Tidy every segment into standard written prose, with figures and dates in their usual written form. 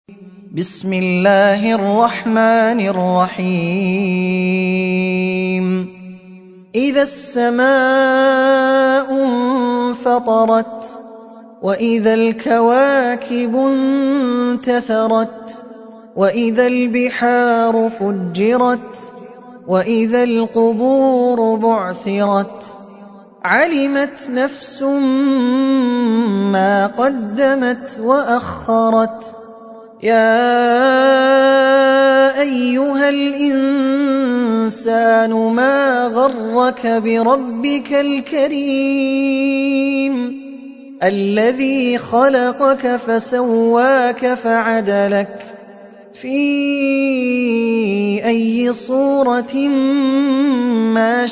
بسم الله الرحمن الرحيم إذا السماء انفطرت وإذا الكواكب انتثرت وإذا البحار فجرت وإذا القبور بعثرت علمت نفس ما قدمت وأخرت يا أيها الإنسان ما غرك بربك الكريم الذي خلقك فسواك فعدلك في أي صورة ما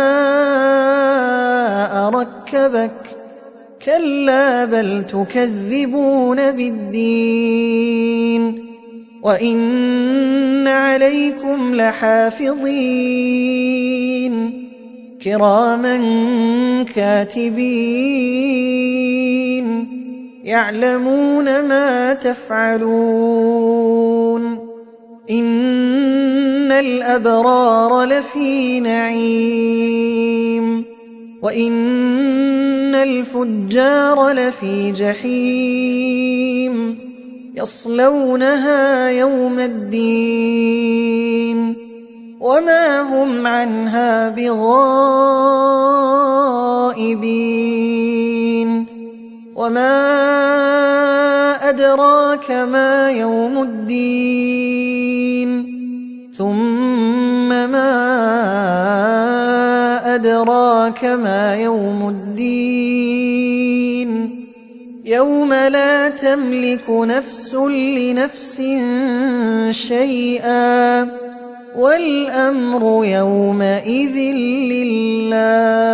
شاء ركبك كلا بل تكذبون بالدين وإن عليكم لحافظين كراما كاتبين يعلمون ما تفعلون إن الأبرار لفي نعيم وإن الفجار لفي جحيم يصلونها يوم الدين وما هم عنها بغائبين وما أدراك ما يوم الدين ثم ما أدراك ما يوم الدين يوم لا تملك نفس لنفس شيئا والأمر يومئذ لله